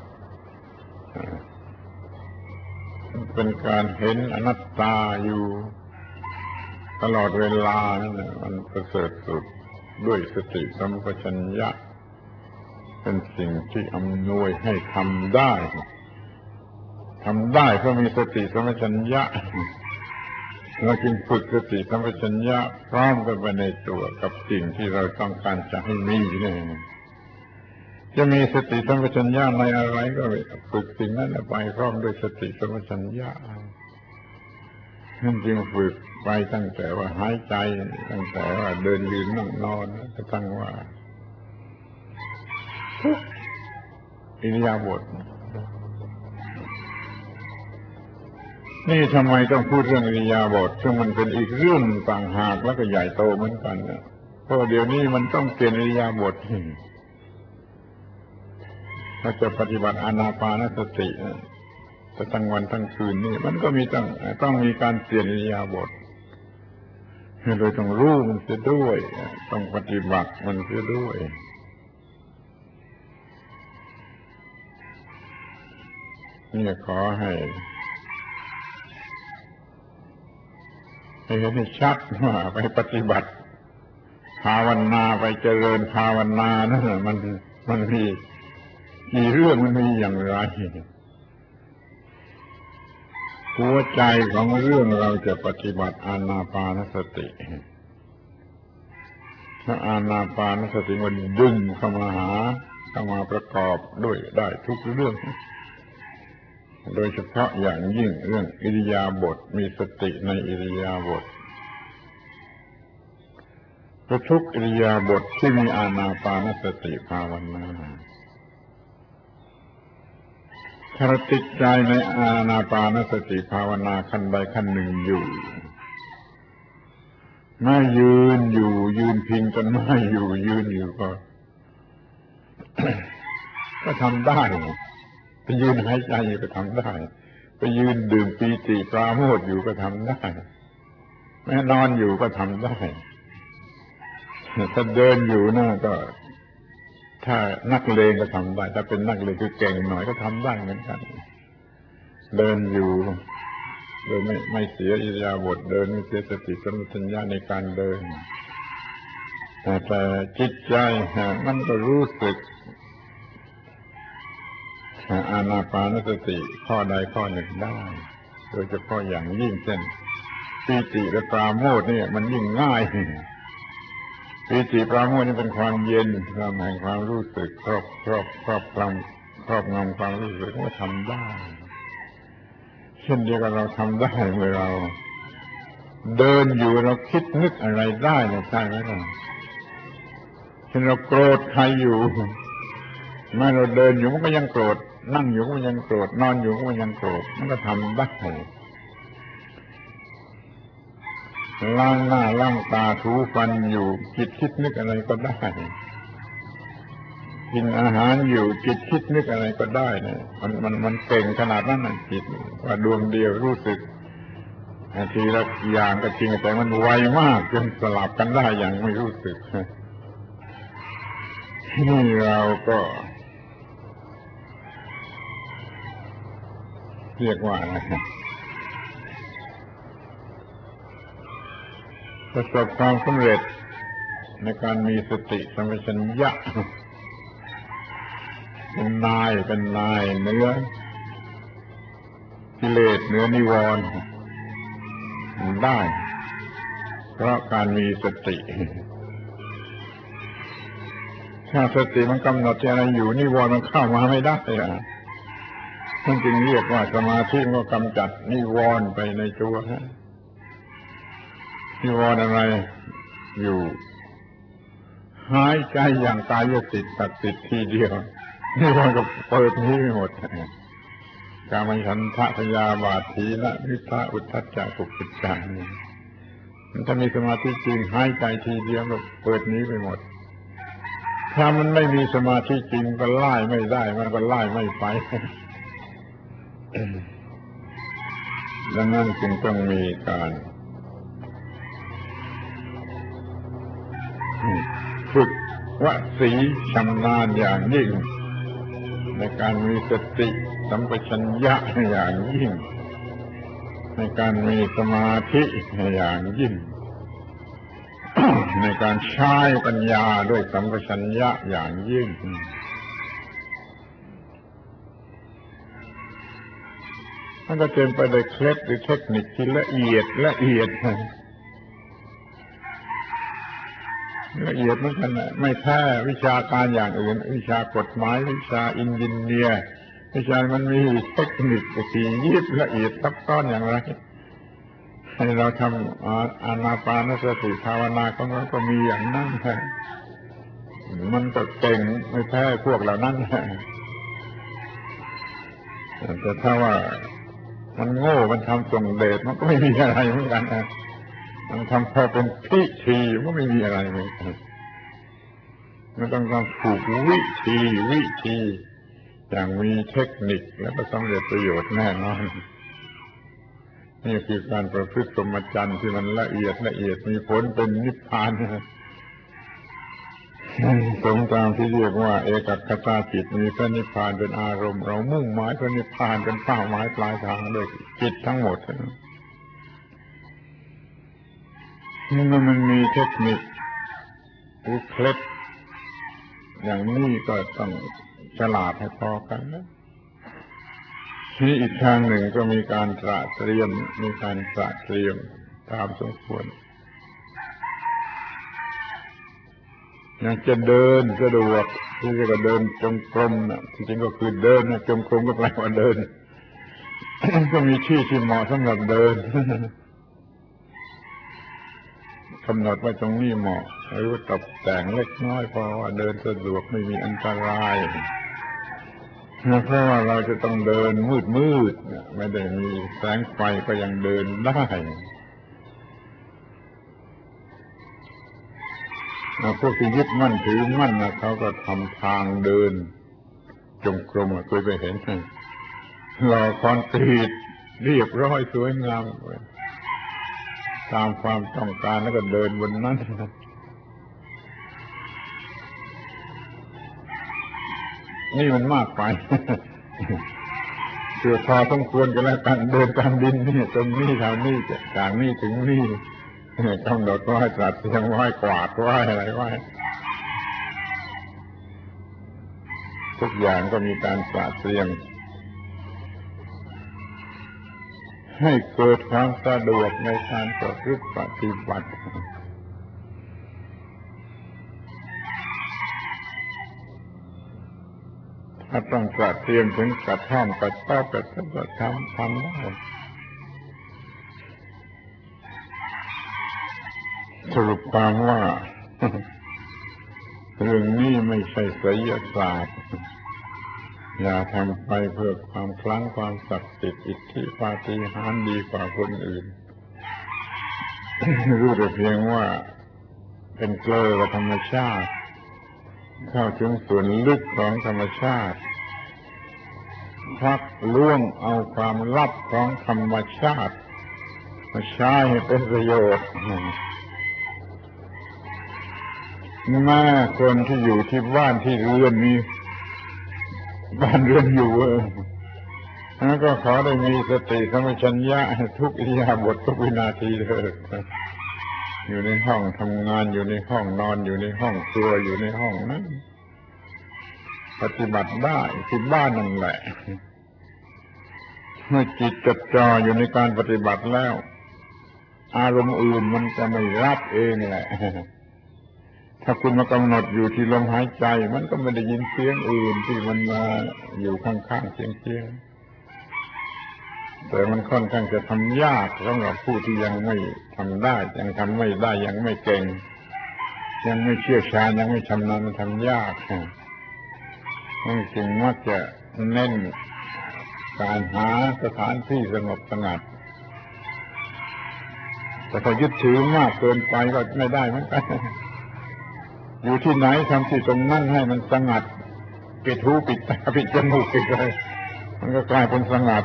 เป็นการเห็นอนัตตาอยู่ตลอดเวลานั่นแหละมันประเสริฐสุดด้วยสติสัมปชัญญะเป็นสิ่งที่อำนวยให้ทำได้ทำได้เพราะมีสติสัมปชัญญะเราจึงฝึกสติสัมปชัญญะพร้อมกันไปในตัวกับสิ่งที่เราต้องการจะให้มีนี่จะมีสติสัมปชัญญะในอะไรก็ฝึกสิ่งนั้นไปพร้อมด้วยสติสัมปชัญญะนั่นจึงฝึกไปตั้งแต่ว่าหายใจตั้งแต่ว่าเดินยืนนั่งนอนกระทั่งว่าอิริยาบถนี่ทำไมต้องพูดเรื่องอิริยาบถซึ่งมันเป็นอีกเรื่องต่างหากแล้วก็ใหญ่โตเหมือนกันนะเพราะเดี๋ยวนี้มันต้องเปลี่ยนอิริยาบถถ้าจะปฏิบัติอานาปานสติแต่ทั้งวันทั้งคืนนี่มันก็มีต้องต้องมีการเปลี่ยนอิริยาบถโดยต้องรู้มันเสียด้วยต้องปฏิบัติมันเสียด้วยนี่ขอให้ให้เห็นให้ชัดว่าไปปฏิบัติภาวนาไปเจริญภาวนานั่นมันมันมีกี่เรื่องมันมีอย่างไรหัวใจของเรื่องเราจะปฏิบัติอานาปานสติถ้าอานาปานสติมันดึงเข้ามาหาเข้ามาประกอบด้วยได้ทุกเรื่องโดยเฉพาะอย่างยิ่งเรื่องอิริยาบถมีสติในอิริยาบถทุกอิริยาบถที่มีอานาปานสติภาวนาถ้าเราติดใจในอานาปานสติภาวนาขั้นใดขั้นหนึ่งอยู่แม้ยืนอยู่ยืนพิงต้นไม้อยู่ยืนอยู่ก็ ก็ทำได้ไปยืนหายใจก็ทำได้ไปยืนดื่มปีติปราโมทย์อยู่ก็ทำได้แม้นอนอยู่ก็ทำได้ถ้าเดินอยู่น่ะก็ถ้านักเลงก็ทำได้ถ้าเป็นนักเลงคือเก่งหน่อยก็ทำได้เหมือนกันเดินอยู่โดยไม่ไม่เสียอิริยาบถเดินไม่เสียสติสัมปชัญญะในการเดินแต่แต่จิตใจมันก็รู้สึกอานาปานสติข้อใดข้อหนึ่งได้โดยเฉพาะอย่างยิ่งเช่นปีติและปราโมทย์นี่มันยิ่งง่ายปีติปราโมทย์นี่เป็นความเย็นความแห่งความรู้สึกครอบครอบครอบครองครอบงำความรู้สึกว่าทำได้เช่นเดียวกับเราทำได้เมื่อเราเดินอยู่เราคิดนึกอะไรได้เนี่ยใช่ไหมล่ะเช่นเราโกรธใครอยู่แม้เราเดินอยู่มันก็ยังโกรธนั่งอยู่ก็ยังโกรธนอนอยู่ก็ยังโกรธมันก็ทำได้ล้างหน้าล้างตาถูฟันอยู่จิตคิดนึกอะไรก็ได้กินอาหารอยู่จิตคิดนึกอะไรก็ได้เนี่ยมันมันมันเก่งขนาดนั้นน่ะจิตว่าดวงเดียวรู้สึกทีละอย่างก็จริงแต่มันไวมากจนสลับกันได้อย่างไม่รู้สึกนี่เราก็เรียกว่าอะไรประสบความสำเร็จในการมีสติสัมปชัญญะเป็นนายเป็นนายเหนือกิเลสเหนือนิวรณ์ได้เพราะการมีสติถ้าสติมันกำหนดอะไรอยู่นิวรณ์มันเข้ามาไม่ได้อ่ะท่านจึงเรียกว่าสมาธิมันก็กำจัดนิวรณ์ไปในตัวฮะนิวรณ์อะไรอยู่หายใจอย่างกายสิทธิ์ตัดสิทธิ์ทีเดียวนิวรณ์ก็เปิดนี้ไปหมดกามฉันทะพยาบาทถีนมิทธะอุทธัจจะกุกุจจะนี่มันถ้ามีสมาธิจริงหายใจทีเดียวก็เปิดนี้ไปหมดถ้ามันไม่มีสมาธิจริงก็ไล่ไม่ได้มันก็ไล่ไม่ไปดังนั้นจึงต้องมีการฝึกวสีชำนาญอย่างยิ่งในการมีสติสัมปชัญญะอย่างยิ่งในการมีสมาธิอย่างยิ่ง ในการใช้ปัญญาด้วยสัมปชัญญะอย่างยิ่งมันก็เต็มไปด้วยเคล็ดหรือเทคนิคที่ละเอียดละเอียดละเอียดเหมือนกันไม่แพ้วิชาการอย่างอื่นวิชากฎหมายวิชาอินจิเนียร์วิชามันมีเทคนิคที่ยิบละเอียดซับซ้อนอย่างไรให้เราทำอานาปานสติภาวนาของเราก็มีอย่างนั้นมันก็เก่งไม่แพ้พวกเหล่านั้นแต่ถ้าว่ามันโง่มันทำส่งเดชมันก็ไม่มีอะไรเหมือนกันมันทำพอเป็นพิธีมันก็ไม่มีอะไรเหมือนกันมันต้องทำถูกวิธีวิธีอย่างมีเทคนิคแล้วก็สำเร็จประโยชน์แน่นอนนี่คือการประพฤติสมจรรย์ที่มันละเอียดละเอียดมีผลเป็นนิพพานสมตามที่เรียกว่าเอกคตาจิตมีพระนิพพานเป็นอารมณ์เรามุ่งหมายพระนิพพานเป็นเป้าหมายปลายทางด้วยจิตทั้งหมดนี่มันมีเทคนิคหรือเคล็ดอย่างนี้ก็ต้องฉลาดให้พอกันนะนี่อีกทางหนึ่งก็มีการตระเตรียมมีการตระเตรียมตามสมควรอยากจะเดินสะดวกที่จะเดินจงกรมนะจริงๆก็คือเดินนะจงกรมก็แปลว่าเดิน ก็มีที่ที่เหมาะสำหรับเดินกำหนดว่าตรงนี้เหมาะหรือตกแต่งเล็กน้อยพอว่าเดินสะดวกไม่มีอันตรายเพราะว่าเราจะต้องเดินมืดมืดไม่ได้มีแสงไฟก็ยังเดินได้พวกที่ยึดมั่นถือมั่นนะเขาก็ทำทางเดินจงกรมเคยไปเห็นหล่อคอนกรีตเรียบร้อยสวยงามตามความต้องการแล้วก็เดินบนนั้นนี่มันมากไปเพื่อพอสมควรกันแล้วกันเดินตามดินนี่ตรงนี้ทางนี้จากนี้ถึงนี่กำหนดไว้ตรัสเตรียมไว้กวาดไว้อะไรไว้ทุกอย่างก็มีการตรัสเตรียมให้เกิดความสะดวกในการประพฤติปฏิบัติถ้าต้องตรัสเตรียมถึงกระท่อมกระต๊อบกระต๊อบกระทำทำได้สรุปความว่าเรื่องนี้ไม่ใช่ไสยศาสตร์อย่าทำไปเพื่อความคลั่งความศักดิ์สิทธิ์อิทธิปาฏิหาริย์ดีกว่าคนอื่น รู้แต่เพียงว่าเป็นเกลือกับธรรมชาติเข้าถึงส่วนลึกของธรรมชาติพักล่วงเอาความลับของธรรมชาติมาใช้ให้เป็นประโยชน์แม่คนที่อยู่ที่บ้านที่เรือนมีบ้านเรือนอยู่แล้วก็ขอได้มีสติสัมปชัญญะทุกอิริยาบถทุกวินาทีเลยอยู่ในห้องทำงานอยู่ในห้องนอนอยู่ในห้องครัวอยู่ในห้องนั้นปฏิบัติได้ที่บ้านนั่นแหละเมื่อจิตจดจ่ออยู่ในการปฏิบัติแล้วอารมณ์อื่นมันจะไม่รับเองแหละถ้าคุณมากำหนดอยู่ที่ลมหายใจมันก็ไม่ได้ยินเสียงอื่นที่มันมาอยู่ข้างๆเสียงๆแต่มันค่อนข้างจะทำยากสำหรับผู้ที่ยังไม่ทำได้ยังทำไม่ได้ยังไม่เก่งยังไม่เชี่ยวชาญยังไม่ชำนาญมันทำยากนั่นจึงมักจะเน้นการหาสถานที่สงบสงัดแต่พอยึดถือมากเกินไปก็ไม่ได้เหมือนกันอยู่ที่ไหนทำที่ตรงนั้นให้มันสงัดปิดหูปิดตาปิดจมูกปิดอะไรมันก็กลายเป็นสงัด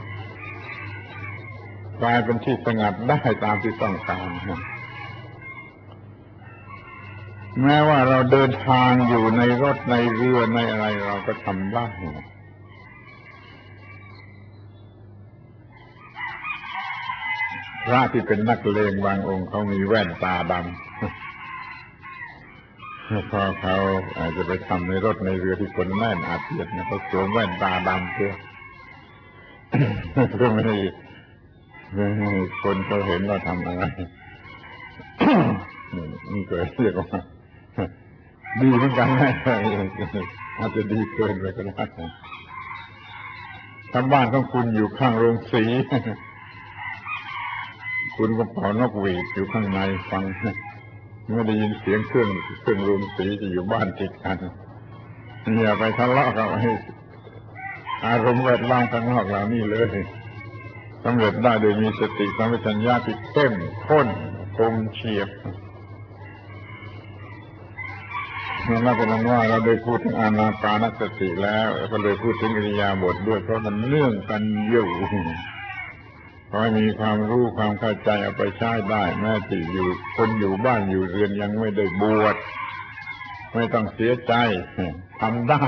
กลายเป็นที่สงัดได้ตามที่ต้องการแม้ว่าเราเดินทางอยู่ในรถในเรือในอะไรเราก็ทำได้พระที่เป็นนักเลงบางองค์เขามีแว่นตาดำพอเขาอาจจะไปทำในรถในเรือที่คนแน่นอาเจียนเนี่ยเขาสวมแว่นตาดำเพื่อเพื่อไม่ให้คนเขาเห็นว่าทำอะไรนี่ก็เรียกว่าดีเหมือนกันนะอาจจะดีเกินไปก็ได้ถ้าบ้านของคุณอยู่ข้างโรงสีคุณก็เป่านกหวีดอยู่ข้างในฟังไม่ได้ยินเสียงเครื่องเครื่องโรงสีที่อยู่บ้านติดกันอย่าไปทะเลาะกับอารมณ์แวดล้อมข้างนอกเหล่านี้เลยสำเร็จได้โดยมีสติสัมปชัญญะที่เข้มข้นคมเฉียบนั่นเป็นนั้นว่าเราได้พูดถึงอานาปานสติแล้วก็เลยพูดถึงอิริยาบถด้วยเพราะมันเนื่องกันอยู่ขอให้มีความรู้ความเข้าใจเอาไปใช้ได้แม้ที่อยู่คนอยู่บ้านอยู่เรือนยังไม่ได้บวชไม่ต้องเสียใจทำได้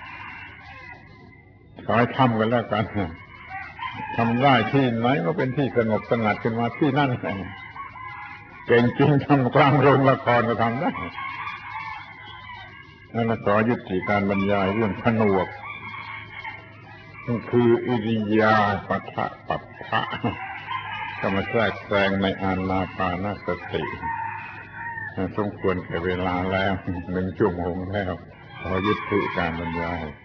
ขอให้ทำกันแล้วกันทำได้ที่ไหนก็เป็นที่สงบสงัดขึ้นมาที่นั่นเองเก่งจริงทำกลางโรงละครก็ทำได้นั่นขอยุติการบรรยายเรื่องผนวกนั่นคืออิริยาปถะปัฏฐะก็มาแทรกแซงในอานาปานสติสมควรแก่เวลาแล้วหนึ่งชั่วโมงแล้วขอยุติการบรรยาย